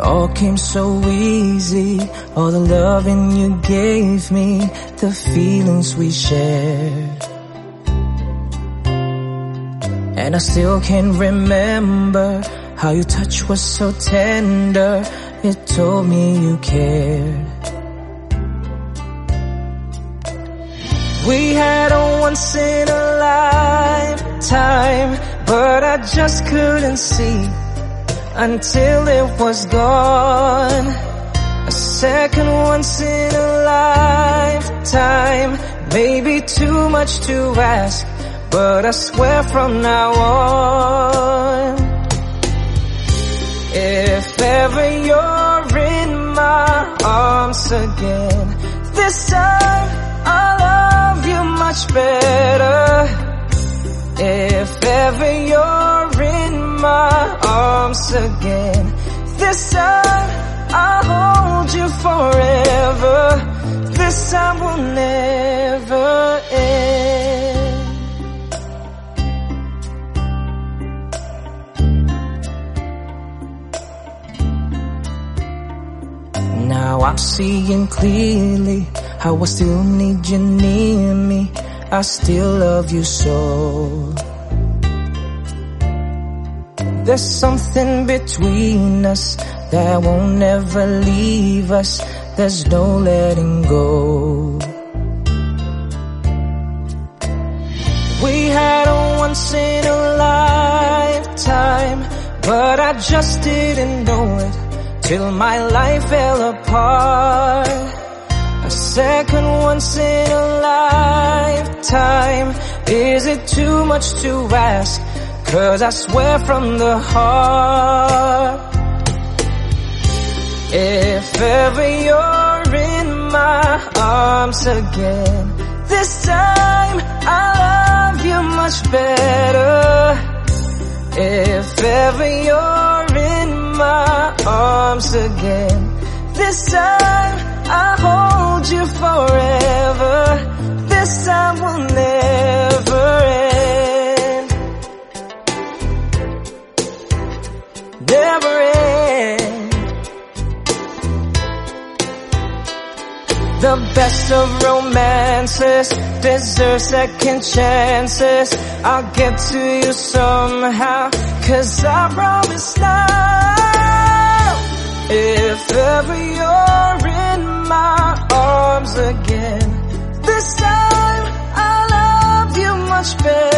all came so easy, all the loving you gave me, the feelings we shared. And I still can remember how your touch was so tender, it told me you cared. We had a once in a lifetime, but I just couldn't see until it was gone. A second once in a lifetime, maybe too much to ask, but I swear from now on, if ever you're in my arms again, this time I'll love you much better. If ever you're in my arms again, this time I'll hold you forever. This time will never end. Now I'm seeing clearly how I still need you near me. I still love you so. There's something between us that won't ever leave us. There's no letting go. We had a once in a lifetime, but I just didn't know it till my life fell apart. A second once in a lifetime, is it too much to ask? 'Cause I swear from the heart, if ever you're in my arms again, this time I'll love you much better. If ever you're in my arms again, this time I'll hold you forever. This time will never end. Never end. The best of romances deserve second chances. I'll get to you somehow, 'cause I promise now, if ever you're in my arms again, this time I'll love you much better.